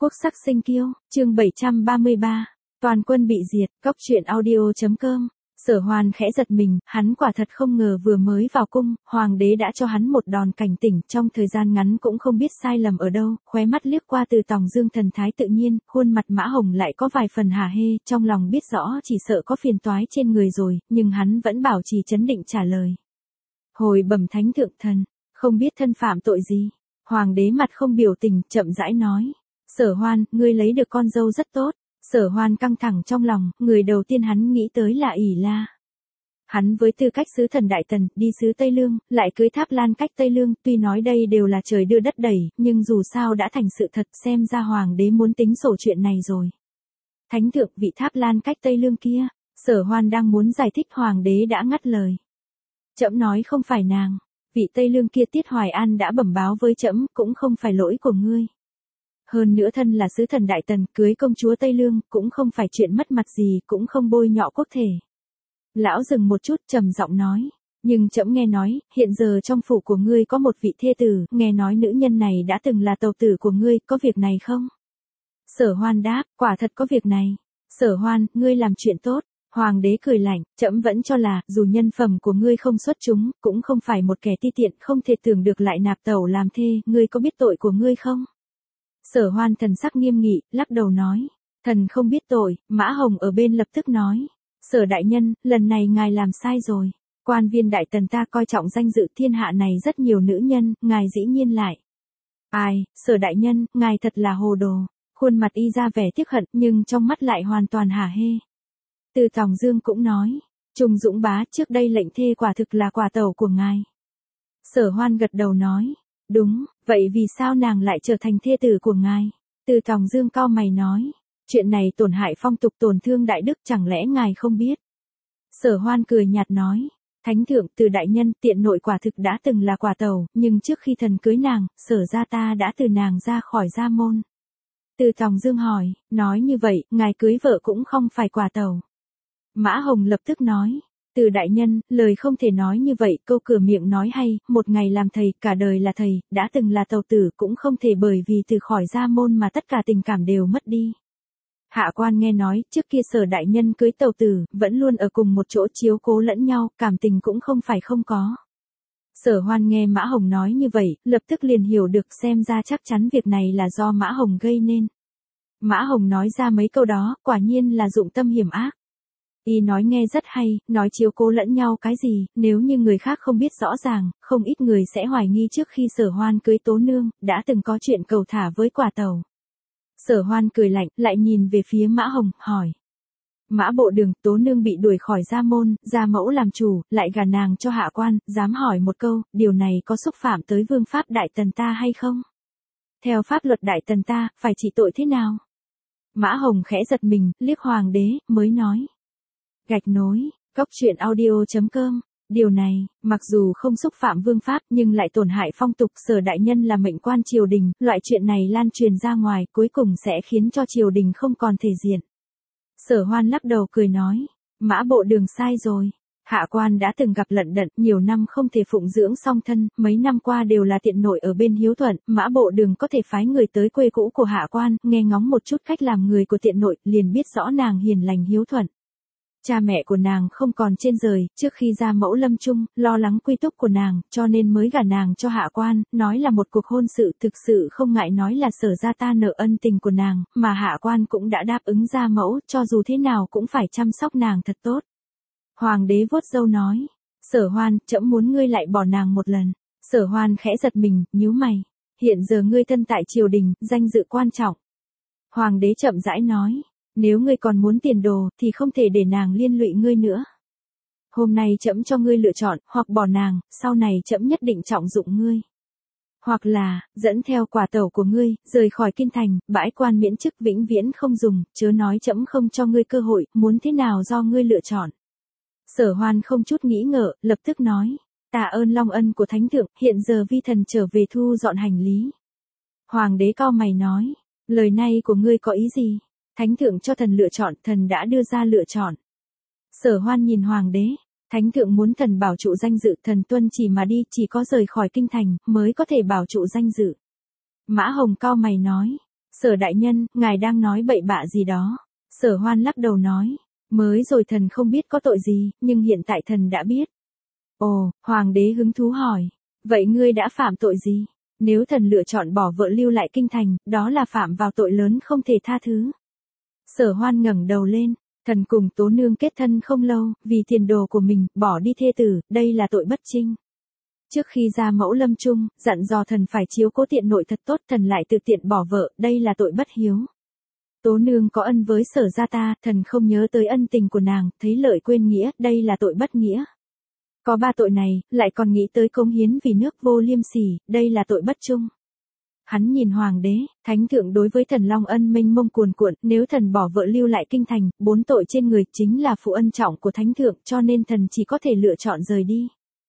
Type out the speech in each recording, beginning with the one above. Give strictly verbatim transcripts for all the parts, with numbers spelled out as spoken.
Quốc sắc sinh kiêu, chương bảy trăm ba mươi ba, toàn quân bị diệt, cóc truyện audio.com. Sở Hoan khẽ giật mình, hắn quả thật không ngờ vừa mới vào cung, hoàng đế đã cho hắn một đòn cảnh tỉnh, trong thời gian ngắn cũng không biết sai lầm ở đâu, khóe mắt liếc qua Từ Tòng Dương thần thái tự nhiên, khuôn mặt Mã Hồng lại có vài phần hả hê, trong lòng biết rõ chỉ sợ có phiền toái trên người rồi, nhưng hắn vẫn bảo trì trấn định trả lời. Hồi bẩm thánh thượng thần, không biết thân phạm tội gì. Hoàng đế mặt không biểu tình, chậm rãi nói. Sở Hoan, ngươi lấy được con dâu rất tốt. Sở Hoan căng thẳng trong lòng, người đầu tiên hắn nghĩ tới là ỷ La. Hắn với tư cách sứ thần Đại Tần, đi sứ Tây Lương, lại cưới Tháp Lan cách Tây Lương, tuy nói đây đều là trời đưa đất đẩy, nhưng dù sao đã thành sự thật, xem ra hoàng đế muốn tính sổ chuyện này rồi. Thánh thượng, vị Tháp Lan cách Tây Lương kia, Sở Hoan đang muốn giải thích, hoàng đế đã ngắt lời. Trẫm nói không phải nàng, vị Tây Lương kia Tiết Hoài An đã bẩm báo với trẫm, cũng không phải lỗi của ngươi. Hơn nữa thân là sứ thần Đại Tần, cưới công chúa Tây Lương, cũng không phải chuyện mất mặt gì, cũng không bôi nhọ quốc thể. Lão dừng một chút, trầm giọng nói, nhưng trẫm nghe nói, hiện giờ trong phủ của ngươi có một vị thê tử, nghe nói nữ nhân này đã từng là tàu tử của ngươi, có việc này không? Sở Hoan đáp, quả thật có việc này. Sở Hoan, ngươi làm chuyện tốt. Hoàng đế cười lạnh, trẫm vẫn cho là, dù nhân phẩm của ngươi không xuất chúng, cũng không phải một kẻ ti tiện, không thể tưởng được lại nạp tẩu làm thê, ngươi có biết tội của ngươi không? Sở Hoan thần sắc nghiêm nghị, lắc đầu nói, thần không biết tội. Mã Hồng ở bên lập tức nói, Sở đại nhân, lần này ngài làm sai rồi. Quan viên Đại Tần ta coi trọng danh dự, thiên hạ này rất nhiều nữ nhân, ngài dĩ nhiên lại. Ai, Sở đại nhân, ngài thật là hồ đồ. Khuôn mặt y ra vẻ tiếc hận, nhưng trong mắt lại hoàn toàn hả hê. Từ Tòng Dương cũng nói, Trung Dũng bá, trước đây lệnh thê quả thực là quả tẩu của ngài. Sở Hoan gật đầu nói, đúng, vậy vì sao nàng lại trở thành thê tử của ngài? Từ Tòng Dương cau mày nói, chuyện này tổn hại phong tục, tổn thương đại đức, chẳng lẽ ngài không biết? Sở Hoan cười nhạt nói, thánh thượng, Từ đại nhân, tiện nội quả thực đã từng là quả tẩu, nhưng trước khi thần cưới nàng, Sở gia ta đã từ nàng ra khỏi gia môn. Từ Tòng Dương hỏi, nói như vậy, ngài cưới vợ cũng không phải quả tẩu. Mã Hồng lập tức nói, Từ đại nhân, lời không thể nói như vậy, câu cửa miệng nói hay, một ngày làm thầy, cả đời là thầy, đã từng là tàu tử, cũng không thể bởi vì từ khỏi gia môn mà tất cả tình cảm đều mất đi. Hạ quan nghe nói, trước kia Sở đại nhân cưới tàu tử, vẫn luôn ở cùng một chỗ chiếu cố lẫn nhau, cảm tình cũng không phải không có. Sở Hoan nghe Mã Hồng nói như vậy, lập tức liền hiểu được, xem ra chắc chắn việc này là do Mã Hồng gây nên. Mã Hồng nói ra mấy câu đó, quả nhiên là dụng tâm hiểm ác. Y nói nghe rất hay, nói chiếu cố lẫn nhau cái gì, nếu như người khác không biết rõ ràng, không ít người sẽ hoài nghi trước khi Sở Hoan cưới Tố Nương, đã từng có chuyện cầu thả với quả tàu. Sở Hoan cười lạnh, lại nhìn về phía Mã Hồng, hỏi. Mã bộ đường, Tố Nương bị đuổi khỏi gia môn, gia mẫu làm chủ, lại gả nàng cho hạ quan, dám hỏi một câu, điều này có xúc phạm tới vương pháp Đại Tần ta hay không? Theo pháp luật Đại Tần ta, phải trị tội thế nào? Mã Hồng khẽ giật mình, liếc hoàng đế, mới nói. Gạch nối, cóc truyện audio.com, điều này, mặc dù không xúc phạm vương pháp nhưng lại tổn hại phong tục, Sở đại nhân là mệnh quan triều đình, loại chuyện này lan truyền ra ngoài, cuối cùng sẽ khiến cho triều đình không còn thể diện. Sở Hoan lắc đầu cười nói, Mã bộ đường sai rồi. Hạ quan đã từng gặp lận đận, nhiều năm không thể phụng dưỡng song thân, mấy năm qua đều là tiện nội ở bên hiếu thuận, Mã bộ đường có thể phái người tới quê cũ của hạ quan, nghe ngóng một chút cách làm người của tiện nội, liền biết rõ nàng hiền lành hiếu thuận. Cha mẹ của nàng không còn trên đời, trước khi ra mẫu lâm chung, lo lắng quy túc của nàng, cho nên mới gả nàng cho hạ quan, nói là một cuộc hôn sự, thực sự không ngại nói là Sở gia ta nợ ân tình của nàng, mà hạ quan cũng đã đáp ứng ra mẫu, cho dù thế nào cũng phải chăm sóc nàng thật tốt. Hoàng đế vuốt râu nói, Sở Hoan, trẫm muốn ngươi lại bỏ nàng một lần. Sở Hoan khẽ giật mình, nhíu mày, hiện giờ ngươi thân tại triều đình, danh dự quan trọng. Hoàng đế chậm rãi nói, nếu ngươi còn muốn tiền đồ, thì không thể để nàng liên lụy ngươi nữa. Hôm nay trẫm cho ngươi lựa chọn, hoặc bỏ nàng, sau này trẫm nhất định trọng dụng ngươi. Hoặc là, dẫn theo quả tẩu của ngươi, rời khỏi kinh thành, bãi quan miễn chức vĩnh viễn không dùng, chớ nói trẫm không cho ngươi cơ hội, muốn thế nào do ngươi lựa chọn. Sở Hoan không chút nghĩ ngợi, lập tức nói, tạ ơn long ân của thánh thượng, hiện giờ vi thần trở về thu dọn hành lý. Hoàng đế cau mày nói, lời này của ngươi có ý gì? Thánh thượng cho thần lựa chọn, thần đã đưa ra lựa chọn. Sở Hoan nhìn hoàng đế, thánh thượng muốn thần bảo trụ danh dự, thần tuân chỉ mà đi, chỉ có rời khỏi kinh thành, mới có thể bảo trụ danh dự. Mã Hồng cau mày nói, Sở đại nhân, ngài đang nói bậy bạ gì đó. Sở Hoan lắc đầu nói, mới rồi thần không biết có tội gì, nhưng hiện tại thần đã biết. Ồ, hoàng đế hứng thú hỏi, vậy ngươi đã phạm tội gì? Nếu thần lựa chọn bỏ vợ lưu lại kinh thành, đó là phạm vào tội lớn không thể tha thứ. Sở Hoan ngẩng đầu lên, thần cùng Tố Nương kết thân không lâu, vì tiền đồ của mình, bỏ đi thê tử, đây là tội bất trinh. Trước khi ra mẫu lâm chung, dặn dò thần phải chiếu cố tiện nội thật tốt, thần lại tự tiện bỏ vợ, đây là tội bất hiếu. Tố Nương có ân với Sở gia ta, thần không nhớ tới ân tình của nàng, thấy lợi quên nghĩa, đây là tội bất nghĩa. Có ba tội này, lại còn nghĩ tới cống hiến vì nước vô liêm sỉ, đây là tội bất trung. Hắn nhìn hoàng đế, thánh thượng đối với thần long ân mênh mông cuồn cuộn, nếu thần bỏ vợ lưu lại kinh thành, bốn tội trên người chính là phụ ân trọng của thánh thượng, cho nên thần chỉ có thể lựa chọn rời đi.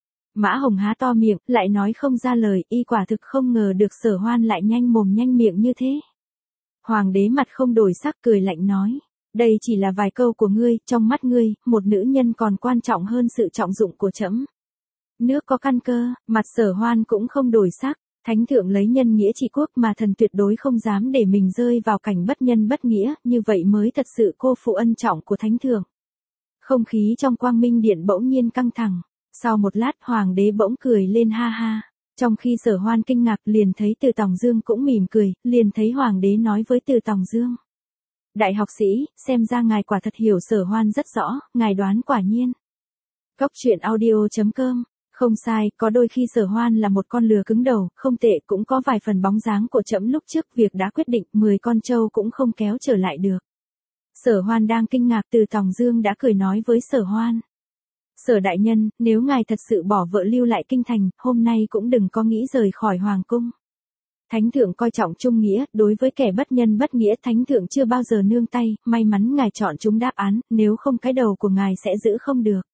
Mã Hồng há to miệng, lại nói không ra lời, y quả thực không ngờ được Sở Hoan lại nhanh mồm nhanh miệng như thế. Hoàng đế mặt không đổi sắc cười lạnh nói, đây chỉ là vài câu của ngươi, trong mắt ngươi, một nữ nhân còn quan trọng hơn sự trọng dụng của trẫm. Nước có căn cơ, mặt Sở Hoan cũng không đổi sắc, thánh thượng lấy nhân nghĩa trị quốc mà thần tuyệt đối không dám để mình rơi vào cảnh bất nhân bất nghĩa, như vậy mới thật sự cô phụ ân trọng của thánh thượng. Không khí trong Quang Minh Điện bỗng nhiên căng thẳng, sau một lát hoàng đế bỗng cười lên ha ha. Trong khi Sở Hoan kinh ngạc liền thấy Từ Tòng Dương cũng mỉm cười, liền thấy hoàng đế nói với Từ Tòng Dương. Đại học sĩ, xem ra ngài quả thật hiểu Sở Hoan rất rõ, ngài đoán quả nhiên. Cốc truyện audio chấm com, không sai, có đôi khi Sở Hoan là một con lừa cứng đầu, không tệ, cũng có vài phần bóng dáng của trẫm lúc trước, việc đã quyết định, mười con trâu cũng không kéo trở lại được. Sở Hoan đang kinh ngạc, Từ Tòng Dương đã cười nói với Sở Hoan. Sở đại nhân, nếu ngài thật sự bỏ vợ lưu lại kinh thành, hôm nay cũng đừng có nghĩ rời khỏi hoàng cung. Thánh thượng coi trọng trung nghĩa, đối với kẻ bất nhân bất nghĩa thánh thượng chưa bao giờ nương tay, may mắn ngài chọn chúng đáp án, nếu không cái đầu của ngài sẽ giữ không được.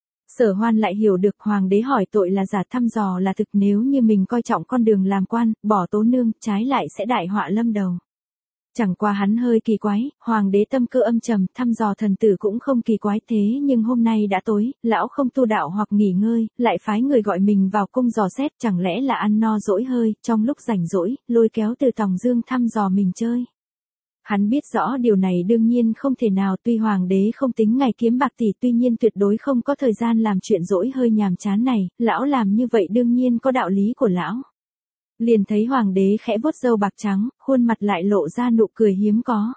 Sở Hoan lại hiểu được hoàng đế hỏi tội là giả, thăm dò là thực, nếu như mình coi trọng con đường làm quan, bỏ Tố Nương, trái lại sẽ đại họa lâm đầu. Chẳng qua hắn hơi kỳ quái, hoàng đế tâm cơ âm trầm, thăm dò thần tử cũng không kỳ quái, thế nhưng hôm nay đã tối, lão không tu đạo hoặc nghỉ ngơi, lại phái người gọi mình vào cung dò xét, chẳng lẽ là ăn no dỗi hơi, trong lúc rảnh rỗi, lôi kéo Từ Tòng Dương thăm dò mình chơi. Hắn biết rõ điều này đương nhiên không thể nào, tuy hoàng đế không tính ngày kiếm bạc tỷ, tuy nhiên tuyệt đối không có thời gian làm chuyện dỗi hơi nhàm chán này, lão làm như vậy đương nhiên có đạo lý của lão. Liền thấy hoàng đế khẽ vuốt râu bạc trắng, khuôn mặt lại lộ ra nụ cười hiếm có.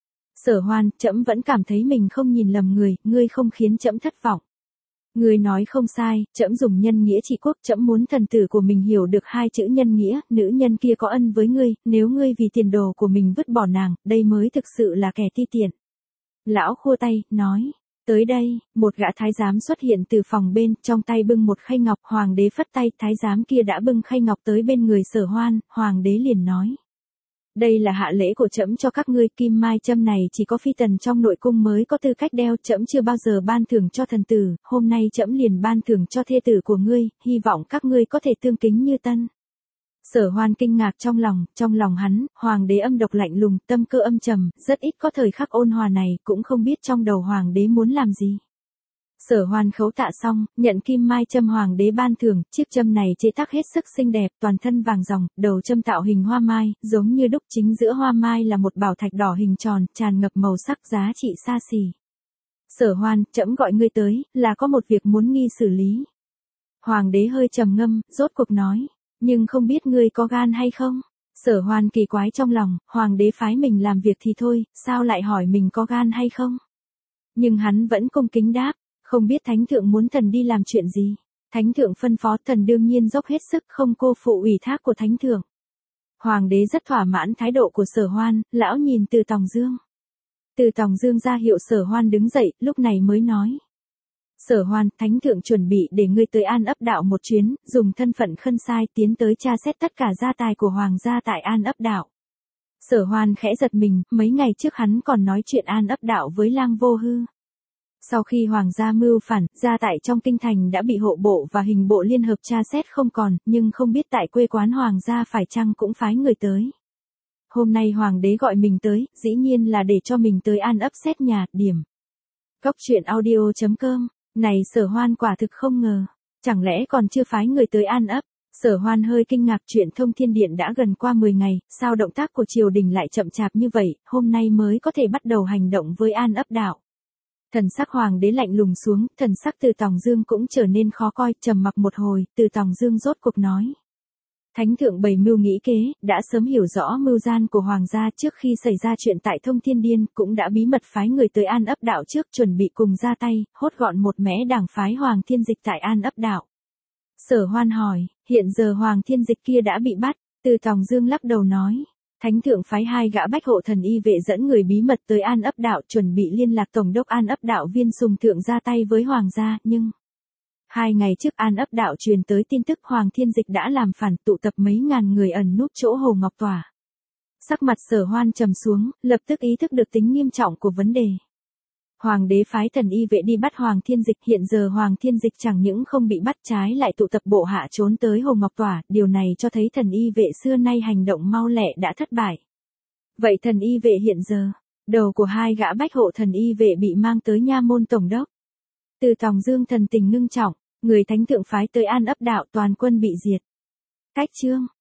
Sở Hoan, trẫm vẫn cảm thấy mình không nhìn lầm người, ngươi không khiến trẫm thất vọng. Ngươi nói không sai, trẫm dùng nhân nghĩa trị quốc, trẫm muốn thần tử của mình hiểu được hai chữ nhân nghĩa, nữ nhân kia có ân với ngươi, nếu ngươi vì tiền đồ của mình vứt bỏ nàng, đây mới thực sự là kẻ ti tiện. Lão khua tay, nói. Tới đây, một gã thái giám xuất hiện từ phòng bên, trong tay bưng một khay ngọc, hoàng đế phất tay, thái giám kia đã bưng khay ngọc tới bên người Sở Hoan, hoàng đế liền nói. Đây là hạ lễ của trẫm cho các ngươi, kim mai châm này chỉ có phi tần trong nội cung mới có tư cách đeo, trẫm chưa bao giờ ban thưởng cho thần tử, hôm nay trẫm liền ban thưởng cho thê tử của ngươi, hy vọng các ngươi có thể tương kính như tân. Sở Hoan kinh ngạc trong lòng, trong lòng hắn, hoàng đế âm độc lạnh lùng, tâm cơ âm trầm, rất ít có thời khắc ôn hòa này, cũng không biết trong đầu hoàng đế muốn làm gì. Sở Hoan khấu tạ xong, nhận kim mai châm hoàng đế ban thưởng, chiếc châm này chế tác hết sức xinh đẹp, toàn thân vàng ròng, đầu châm tạo hình hoa mai, giống như đúc, chính giữa hoa mai là một bảo thạch đỏ hình tròn, tràn ngập màu sắc giá trị xa xỉ. Sở Hoan, trẫm gọi ngươi tới, là có một việc muốn nghi xử lý. Hoàng đế hơi trầm ngâm, rốt cuộc nói. Nhưng không biết ngươi có gan hay không? Sở Hoan kỳ quái trong lòng, hoàng đế phái mình làm việc thì thôi, sao lại hỏi mình có gan hay không? Nhưng hắn vẫn cung kính đáp, không biết thánh thượng muốn thần đi làm chuyện gì? Thánh thượng phân phó, thần đương nhiên dốc hết sức, không cô phụ ủy thác của thánh thượng. Hoàng đế rất thỏa mãn thái độ của Sở Hoan, lão nhìn Từ Tòng Dương. Từ Tòng Dương ra hiệu Sở Hoan đứng dậy, lúc này mới nói. Sở Hoan, thánh thượng chuẩn bị để ngươi tới An Ấp Đạo một chuyến, dùng thân phận khân sai tiến tới tra xét tất cả gia tài của hoàng gia tại An Ấp Đạo. Sở Hoan khẽ giật mình, mấy ngày trước hắn còn nói chuyện An Ấp Đạo với Lang Vô Hư. Sau khi hoàng gia mưu phản, gia tại trong kinh thành đã bị hộ bộ và hình bộ liên hợp tra xét không còn, nhưng không biết tại quê quán hoàng gia phải chăng cũng phái người tới. Hôm nay hoàng đế gọi mình tới, dĩ nhiên là để cho mình tới An Ấp xét nhà, điểm. Cốc truyện audio chấm com. Này Sở Hoan quả thực không ngờ, chẳng lẽ còn chưa phái người tới An Ấp? Sở Hoan hơi kinh ngạc, chuyện Thông Thiên Điện đã gần qua mười ngày, sao động tác của triều đình lại chậm chạp như vậy, hôm nay mới có thể bắt đầu hành động với An Ấp Đạo. Thần sắc hoàng đế lạnh lùng xuống, thần sắc Từ Tòng Dương cũng trở nên khó coi, trầm mặc một hồi, Từ Tòng Dương rốt cuộc nói. Thánh thượng bày mưu nghĩ kế, đã sớm hiểu rõ mưu gian của hoàng gia, trước khi xảy ra chuyện tại Thông Thiên Điên, cũng đã bí mật phái người tới An Ấp Đạo trước, chuẩn bị cùng ra tay, hốt gọn một mẽ đảng phái Hoàng Thiên Dịch tại An Ấp Đạo. Sở Hoan hỏi, hiện giờ Hoàng Thiên Dịch kia đã bị bắt, Từ Tòng Dương lắc đầu nói. Thánh thượng phái hai gã bách hộ thần y vệ dẫn người bí mật tới An Ấp Đạo, chuẩn bị liên lạc tổng đốc An Ấp Đạo Viên Sùng Thượng ra tay với hoàng gia, nhưng... Hai ngày trước An Ấp Đạo truyền tới tin tức Hoàng Thiên Dịch đã làm phản, tụ tập mấy ngàn người ẩn núp chỗ Hồ Ngọc Tỏa. Sắc mặt Sở Hoan trầm xuống, lập tức ý thức được tính nghiêm trọng của vấn đề. Hoàng đế phái thần y vệ đi bắt Hoàng Thiên Dịch, hiện giờ Hoàng Thiên Dịch chẳng những không bị bắt, trái lại tụ tập bộ hạ trốn tới Hồ Ngọc Tỏa, điều này cho thấy thần y vệ xưa nay hành động mau lẹ đã thất bại. Vậy thần y vệ hiện giờ, đầu của hai gã bách hộ thần y vệ bị mang tới nha môn tổng đốc. Từ Tòng Dương thần tình ngưng trọng, người thánh thượng phái tới An Ấp Đạo toàn quân bị diệt. Cách chương